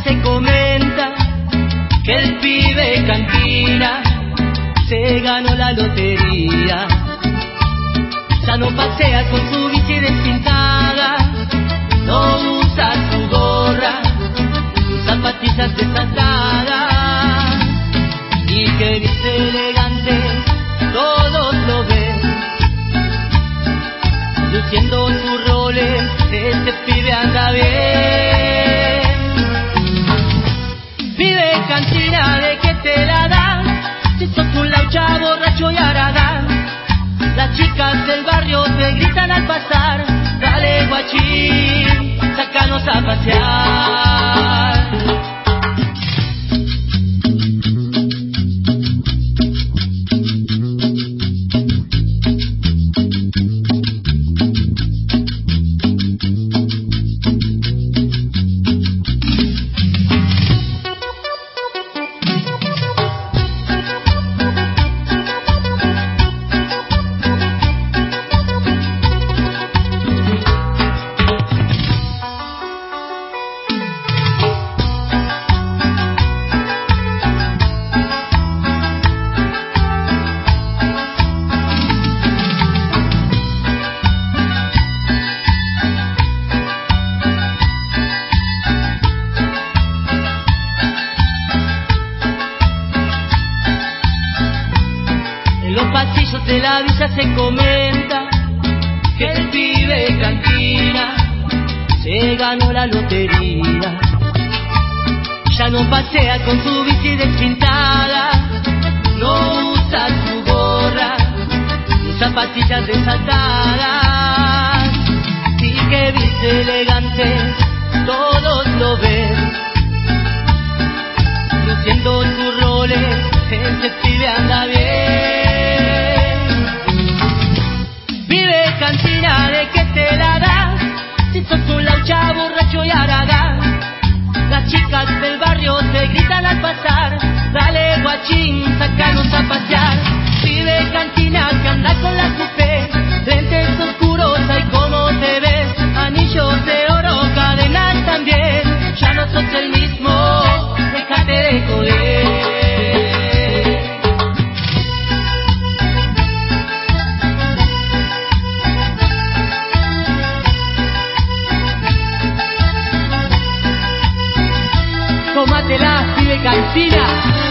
se comenta que el pibe cantina se ganó la lotería. Ya no pasea con su bici despintada, no usa su gorra, sus zapatillas desatadas, y que viste elegante, todos lo ven, luciendo sus roles, este pibe anda bien. Pibe cantina, ¿de qué te la dan? Si sos un laucha, borracho y haragán, las chicas del barrio te gritan al pasar, dale guachín, sácanos a pasear. De la villa se comenta que el pibe cantina se ganó la lotería. Ya no pasea con su bici despintada, no usa su gorra ni zapatillas desatadas, y que viste elegante, todos lo ven, luciendo sus roles, ese pibe anda bien. Cantina, ¿de qué te la das? Si sos un laucha, borracho y haragán, las chicas del barrio te gritan al pasar, dale guachín, sácanos a pasear. Pibe cantina que anda con la coupé, lentes oscuros, ay cómo te ves, anillos de oro, cadenas también, ya no sos el mismo, déjate de joder. Tómatela, pibe cantina.